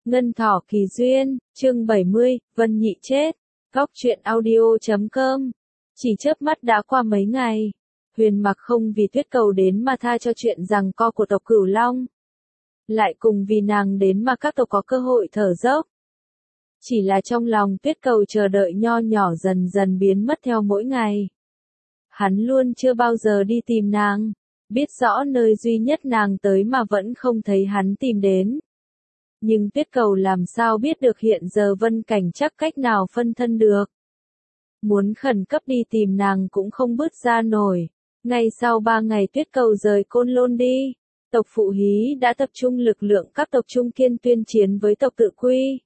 Ngân Thỏ Kỳ Duyên, chương 70, Vân Nhị chết. Góc truyện audio.com. Chỉ chớp mắt đã qua mấy ngày, Huyền Mặc không vì Tuyết Cầu đến mà tha cho chuyện giằng co của tộc Cửu Long. Lại cùng vì nàng đến mà các tộc có cơ hội thở dốc. Chỉ là trong lòng Tuyết Cầu chờ đợi nho nhỏ dần dần biến mất theo mỗi ngày. Hắn luôn chưa bao giờ đi tìm nàng, biết rõ nơi duy nhất nàng tới mà vẫn không thấy hắn tìm đến. Nhưng Tuyết Cầu làm sao biết được hiện giờ Vân Cảnh chắc cách nào phân thân được. Muốn khẩn cấp đi tìm nàng cũng không bước ra nổi. Ngay sau 3 ngày Tuyết Cầu rời Côn Lôn đi, tộc Phụ Hí đã tập trung lực lượng các tộc Trung Kiên tuyên chiến với tộc Tự Quy.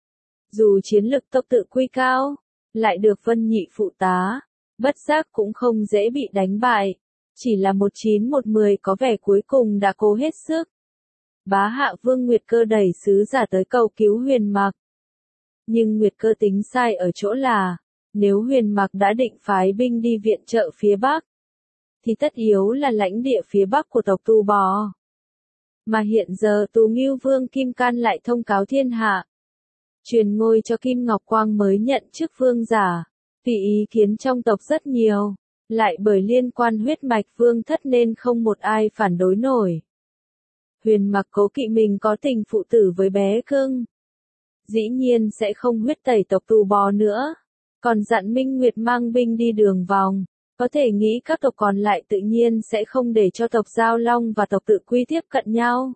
Dù chiến lực tộc Tự Quy cao, lại được Vân Nhị phụ tá, bất giác cũng không dễ bị đánh bại. Chỉ là 1-9-1-10 có vẻ cuối cùng đã cố hết sức. Bá Hạ Vương Nguyệt Cơ đẩy sứ giả tới cầu cứu Huyền Mặc. Nhưng Nguyệt Cơ tính sai ở chỗ là, nếu Huyền Mặc đã định phái binh đi viện trợ phía Bắc, thì tất yếu là lãnh địa phía Bắc của tộc Tu Bò. Mà hiện giờ Tú Ngưu Vương Kim Can lại thông cáo thiên hạ, truyền ngôi cho Kim Ngọc Quang mới nhận chức vương giả, vì ý kiến trong tộc rất nhiều, lại bởi liên quan huyết mạch vương thất nên không một ai phản đối nổi. Huyền Mặc cố kỵ mình có tình phụ tử với bé cưng, dĩ nhiên sẽ không huyết tẩy tộc Tu Bò nữa, còn dặn Minh Nguyệt mang binh đi đường vòng, có thể nghĩ các tộc còn lại tự nhiên sẽ không để cho tộc Giao Long và tộc Tự Quy tiếp cận nhau.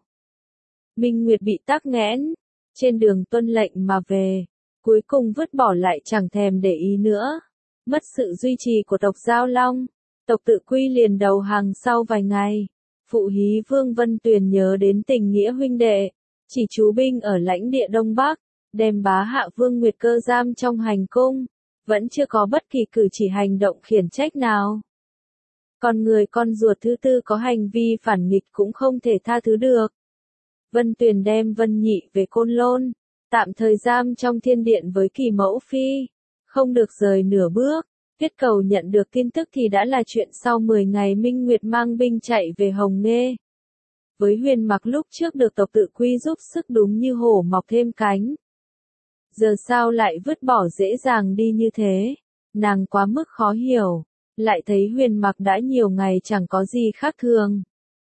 Minh Nguyệt bị tắc nghẽn, trên đường tuân lệnh mà về, cuối cùng vứt bỏ lại chẳng thèm để ý nữa. Mất sự duy trì của tộc Giao Long, tộc Tự Quy liền đầu hàng sau vài ngày. Phụ Hí Vương Vân Tuyền nhớ đến tình nghĩa huynh đệ, chỉ trú binh ở lãnh địa Đông Bắc, đem Bá Hạ Vương Nguyệt Cơ giam trong hành cung, vẫn chưa có bất kỳ cử chỉ hành động khiển trách nào. Còn người con ruột thứ tư có hành vi phản nghịch cũng không thể tha thứ được. Vân Tuyền đem Vân Nhị về Côn Lôn, tạm thời giam trong thiên điện với Kỳ Mẫu Phi, không được rời nửa bước. Tuyết Cầu nhận được tin tức thì đã là chuyện sau 10 ngày Minh Nguyệt mang binh chạy về Hồng Nghê. Với Huyền Mặc lúc trước được tộc Tự Quy giúp sức đúng như hổ mọc thêm cánh. Giờ sao lại vứt bỏ dễ dàng đi như thế, nàng quá mức khó hiểu, lại thấy Huyền Mặc đã nhiều ngày chẳng có gì khác thường.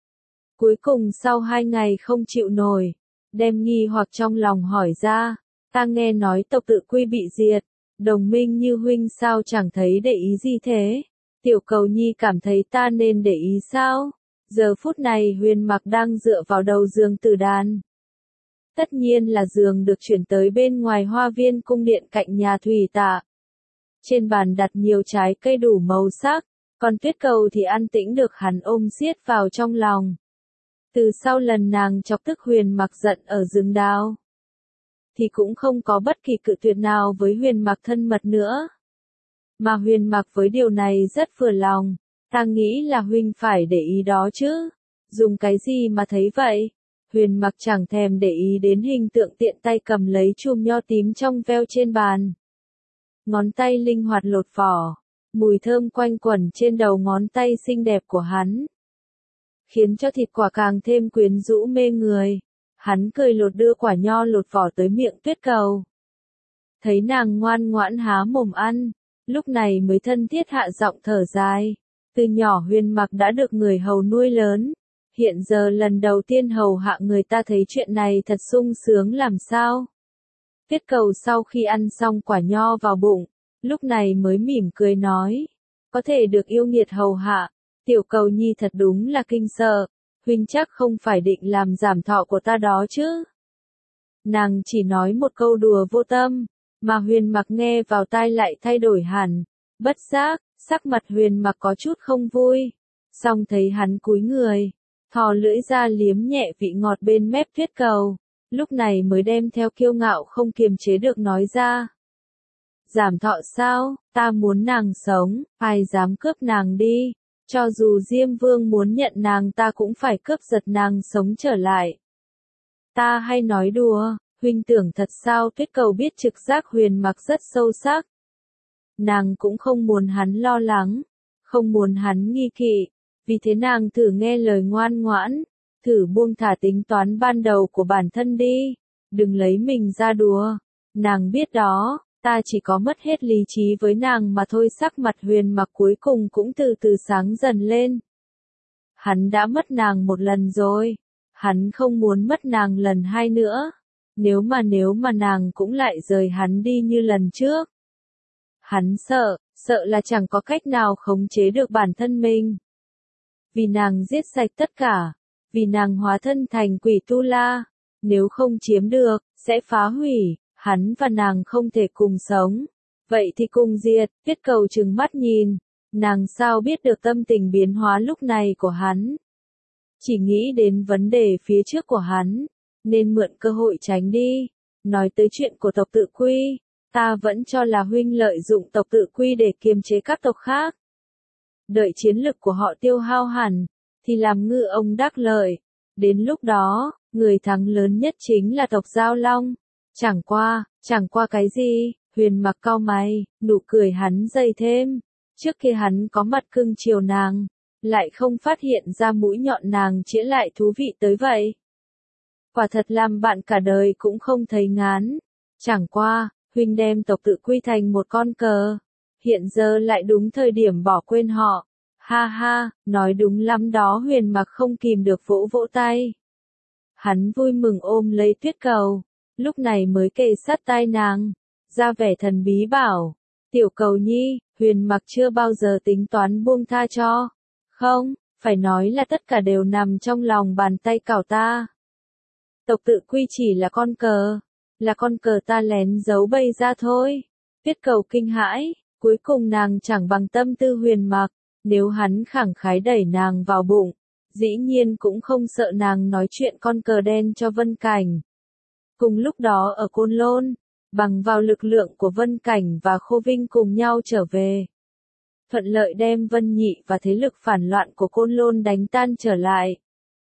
Cuối cùng sau 2 ngày không chịu nổi, đem nghi hoặc trong lòng hỏi ra, ta nghe nói tộc Tự Quy bị diệt. Đồng minh như huynh sao chẳng thấy để ý gì thế? Tiểu Cầu Nhi cảm thấy ta nên để ý sao? Giờ phút này Huyền Mặc đang dựa vào đầu giường Tử Đàn. Tất nhiên là giường được chuyển tới bên ngoài hoa viên cung điện cạnh nhà Thủy Tạ. Trên bàn đặt nhiều trái cây đủ màu sắc, còn Tuyết Cầu thì an tĩnh được hắn ôm siết vào trong lòng. Từ sau lần nàng chọc tức Huyền Mặc giận ở rừng đào, thì cũng không có bất kỳ cự tuyệt nào với Huyền Mặc thân mật nữa. Mà Huyền Mặc với điều này rất vừa lòng, ta nghĩ là huynh phải để ý đó chứ. Dùng cái gì mà thấy vậy? Huyền Mặc chẳng thèm để ý đến hình tượng tiện tay cầm lấy chùm nho tím trong veo trên bàn. Ngón tay linh hoạt lột vỏ, mùi thơm quanh quẩn trên đầu ngón tay xinh đẹp của hắn, khiến cho thịt quả càng thêm quyến rũ mê người. Hắn cười lột đưa quả nho lột vỏ tới miệng Tuyết Cầu. Thấy nàng ngoan ngoãn há mồm ăn, lúc này mới thân thiết hạ giọng thở dài. Từ nhỏ Huyền Mặc đã được người hầu nuôi lớn, hiện giờ lần đầu tiên hầu hạ người ta thấy chuyện này thật sung sướng làm sao. Tuyết Cầu sau khi ăn xong quả nho vào bụng, lúc này mới mỉm cười nói, có thể được yêu nghiệt hầu hạ, Tiểu Cầu Nhi thật đúng là kinh sợ. Huynh chắc không phải định làm giảm thọ của ta đó chứ? Nàng chỉ nói một câu đùa vô tâm, mà Huyền Mặc nghe vào tai lại thay đổi hẳn. Bất giác, sắc mặt Huyền Mặc có chút không vui. Song thấy hắn cúi người, thò lưỡi ra liếm nhẹ vị ngọt bên mép Tuyết Cầu, lúc này mới đem theo kiêu ngạo không kiềm chế được nói ra. Giảm thọ sao? Ta muốn nàng sống, ai dám cướp nàng đi? Cho dù Diêm Vương muốn nhận nàng ta cũng phải cướp giật nàng sống trở lại. Ta hay nói đùa, huynh tưởng thật sao? Tuyết Cầu biết trực giác Huyền Mặc rất sâu sắc. Nàng cũng không muốn hắn lo lắng, không muốn hắn nghi kỵ, vì thế nàng thử nghe lời ngoan ngoãn, thử buông thả tính toán ban đầu của bản thân đi. đừng lấy mình ra đùa. Nàng biết đó, ta chỉ có mất hết lý trí với nàng mà thôi. Sắc mặt Huyền Mặc cuối cùng cũng từ từ sáng dần lên. Hắn đã mất nàng một lần rồi. Hắn không muốn mất nàng lần hai nữa. Nếu mà nàng cũng lại rời hắn đi như lần trước. Hắn sợ là chẳng có cách nào khống chế được bản thân mình. Vì nàng giết sạch tất cả. Vì nàng hóa thân thành quỷ tu la. Nếu không chiếm được, sẽ phá hủy. Hắn và nàng không thể cùng sống. Vậy thì cùng diệt. Tuyết Cầu trừng mắt nhìn. Nàng sao biết được tâm tình biến hóa lúc này của hắn. Chỉ nghĩ đến vấn đề phía trước của hắn. Nên mượn cơ hội tránh đi. Nói tới chuyện của tộc Tự Quy. Ta vẫn cho là huynh lợi dụng tộc Tự Quy để kiềm chế các tộc khác. Đợi chiến lực của họ tiêu hao hẳn. Thì làm ngư ông đắc lợi. Đến lúc đó, người thắng lớn nhất chính là tộc Giao Long. Chẳng qua cái gì, Huyền Mặc cau mày, nụ cười hắn dày thêm. Trước kia hắn có mặt cưng chiều nàng, lại không phát hiện ra mũi nhọn nàng chĩa lại thú vị tới vậy. Quả thật làm bạn cả đời cũng không thấy ngán. Chẳng qua, huynh đem tộc Tự Quy thành một con cờ. Hiện giờ lại đúng thời điểm bỏ quên họ. Ha ha, nói đúng lắm đó. Huyền Mặc không kìm được vỗ vỗ tay. Hắn vui mừng ôm lấy Tuyết Cầu. Lúc này mới kề sát tai nàng. Ra vẻ thần bí bảo. Tiểu Cầu nhi, Huyền Mặc chưa bao giờ tính toán buông tha cho. Không, phải nói là tất cả đều nằm trong lòng bàn tay cảo ta. Tộc Tự Quy chỉ là con cờ. Là con cờ ta lén giấu bày ra thôi. Tuyết Cầu kinh hãi. Cuối cùng nàng chẳng bằng tâm tư Huyền Mặc. Nếu hắn khẳng khái đẩy nàng vào bụng. Dĩ nhiên cũng không sợ nàng nói chuyện con cờ đen cho Vân Cảnh. Cùng lúc đó ở Côn Lôn, bằng vào lực lượng của Vân Cảnh và Khô Vinh cùng nhau trở về. Thuận lợi đem Vân Nhị và thế lực phản loạn của Côn Lôn đánh tan trở lại.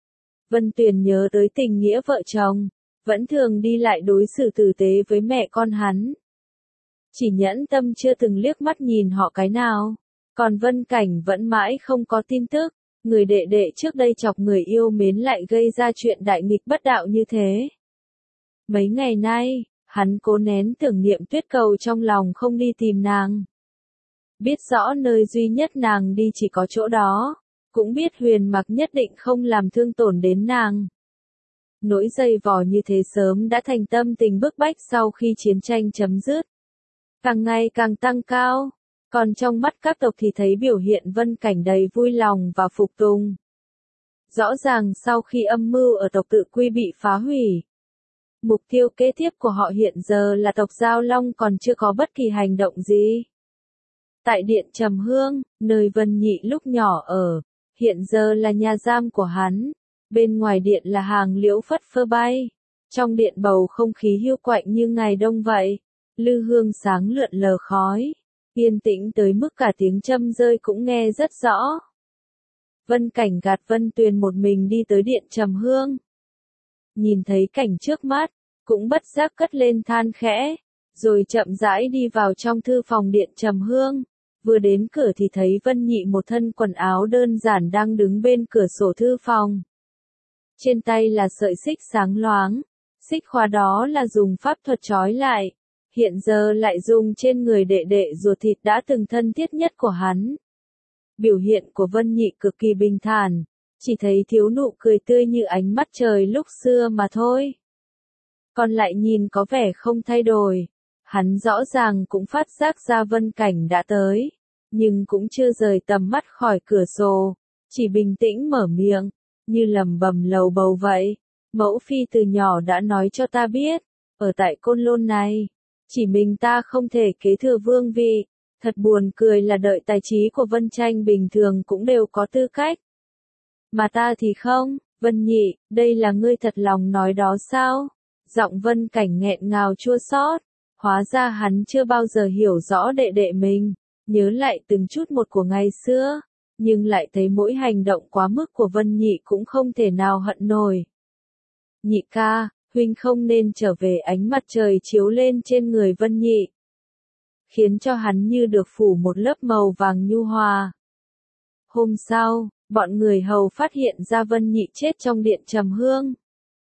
Vân Tuyền nhớ tới tình nghĩa vợ chồng, vẫn thường đi lại đối xử tử tế với mẹ con hắn. Chỉ Nhẫn Tâm chưa từng liếc mắt nhìn họ cái nào, còn Vân Cảnh vẫn mãi không có tin tức. Người đệ đệ trước đây chọc người yêu mến lại gây ra chuyện đại nghịch bất đạo như thế. Mấy ngày nay, hắn cố nén tưởng niệm Tuyết Cầu trong lòng không đi tìm nàng. Biết rõ nơi duy nhất nàng đi chỉ có chỗ đó, cũng biết Huyền Mặc nhất định không làm thương tổn đến nàng. Nỗi dây vò như thế sớm đã thành tâm tình bức bách sau khi chiến tranh chấm dứt. Càng ngày càng tăng cao, còn trong mắt các tộc thì thấy biểu hiện Vân Cảnh đầy vui lòng và phục tùng. Rõ ràng sau khi âm mưu ở tộc Tự Quy bị phá hủy, mục tiêu kế tiếp của họ hiện giờ là tộc Giao Long còn chưa có bất kỳ hành động gì. Tại Điện Trầm Hương, nơi Vân Nhị lúc nhỏ ở, hiện giờ là nhà giam của hắn. Bên ngoài điện là hàng liễu phất phơ bay. Trong điện bầu không khí hiu quạnh như ngày đông vậy. Lư hương sáng lượn lờ khói. Yên tĩnh tới mức cả tiếng châm rơi cũng nghe rất rõ. Vân Cảnh gạt Vân Tuyền một mình đi tới Điện Trầm Hương. Nhìn thấy cảnh trước mắt, cũng bất giác cất lên than khẽ, rồi chậm rãi đi vào trong thư phòng Điện Trầm Hương. Vừa đến cửa thì thấy Vân Nhị một thân quần áo đơn giản đang đứng bên cửa sổ thư phòng. Trên tay là sợi xích sáng loáng, xích khóa đó là dùng pháp thuật trói lại, hiện giờ lại dùng trên người đệ đệ ruột thịt đã từng thân thiết nhất của hắn. Biểu hiện của Vân Nhị cực kỳ bình thản, chỉ thấy thiếu nụ cười tươi như ánh mắt trời lúc xưa mà thôi. Còn lại nhìn có vẻ không thay đổi, hắn rõ ràng cũng phát giác ra Vân Cảnh đã tới, nhưng cũng chưa rời tầm mắt khỏi cửa sổ, chỉ bình tĩnh mở miệng, như lẩm bẩm lầu bầu vậy. Mẫu phi từ nhỏ đã nói cho ta biết, ở tại Côn Lôn này, chỉ mình ta không thể kế thừa vương vị. Thật buồn cười là đợi tài trí của Vân Tranh bình thường cũng đều có tư cách. Mà ta thì không. Vân Nhị, đây là ngươi thật lòng nói đó sao? Giọng Vân Cảnh nghẹn ngào chua xót. Hóa ra hắn chưa bao giờ hiểu rõ đệ đệ mình. Nhớ lại từng chút một của ngày xưa, nhưng lại thấy mỗi hành động quá mức của Vân Nhị cũng không thể nào hận nổi. Nhị ca, huynh không nên trở về. Ánh mặt trời chiếu lên trên người Vân Nhị, khiến cho hắn như được phủ một lớp màu vàng nhu hòa. Hôm sau, bọn người hầu phát hiện ra Vân Nhị chết trong Điện Trầm Hương.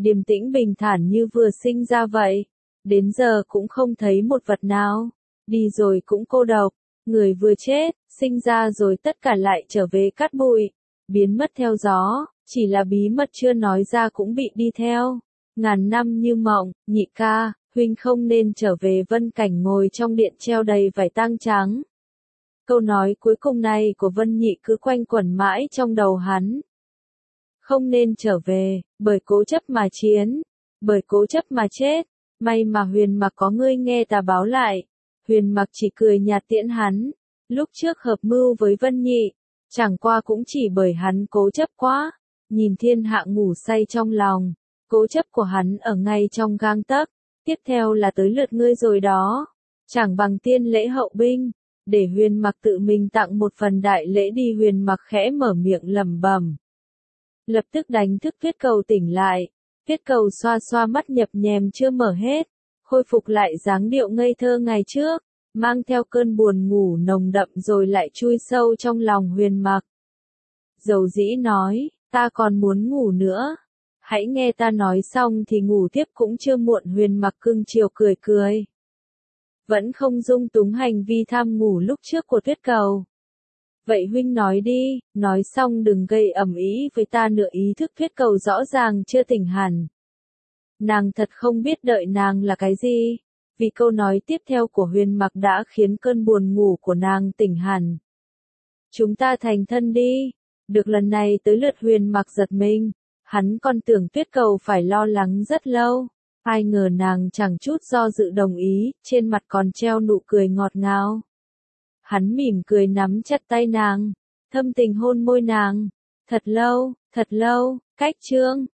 điềm tĩnh bình thản như vừa sinh ra vậy. Đến giờ cũng không thấy một vật nào. Đi rồi cũng cô độc. Người vừa chết, sinh ra rồi tất cả lại trở về cát bụi. Biến mất theo gió, chỉ là bí mật chưa nói ra cũng bị đi theo. Ngàn năm như mộng, nhị ca, huynh không nên trở về Vân Cảnh ngồi trong điện treo đầy vải tang trắng. Câu nói cuối cùng này của Vân Nhị cứ quanh quẩn mãi trong đầu hắn. Không nên trở về, bởi cố chấp mà chiến, bởi cố chấp mà chết. May mà Huyền Mặc có ngươi nghe ta báo lại. Huyền Mặc chỉ cười nhạt tiễn hắn. Lúc trước hợp mưu với Vân Nhị, chẳng qua cũng chỉ bởi hắn cố chấp quá. Nhìn thiên hạ ngủ say trong lòng, cố chấp của hắn ở ngay trong gang tấc. Tiếp theo là tới lượt ngươi rồi đó. Chẳng bằng tiên lễ hậu binh. Để Huyền Mặc tự mình tặng một phần đại lễ đi. Huyền Mặc khẽ mở miệng lẩm bẩm. Lập tức đánh thức Tuyết Cầu tỉnh lại. Tuyết Cầu xoa xoa mắt nhập nhèm chưa mở hết. Khôi phục lại dáng điệu ngây thơ ngày trước. Mang theo cơn buồn ngủ nồng đậm rồi lại chui sâu trong lòng Huyền Mặc. Dầu dĩ nói, ta còn muốn ngủ nữa. Hãy nghe ta nói xong thì ngủ tiếp cũng chưa muộn. Huyền Mặc cưng chiều cười cười. Vẫn không dung túng hành vi tham ngủ lúc trước của Tuyết Cầu. Vậy huynh nói đi, nói xong đừng gây ầm ĩ với ta nữa. Ý thức Tuyết Cầu rõ ràng chưa tỉnh hẳn. Nàng thật không biết đợi nàng là cái gì. Vì câu nói tiếp theo của Huyền Mặc đã khiến cơn buồn ngủ của nàng tỉnh hẳn. Chúng ta thành thân đi. Được lần này tới lượt Huyền Mặc giật mình. Hắn còn tưởng Tuyết Cầu phải lo lắng rất lâu. Ai ngờ nàng chẳng chút do dự đồng ý, trên mặt còn treo nụ cười ngọt ngào. Hắn mỉm cười nắm chặt tay nàng, thâm tình hôn môi nàng. Thật lâu, cách chương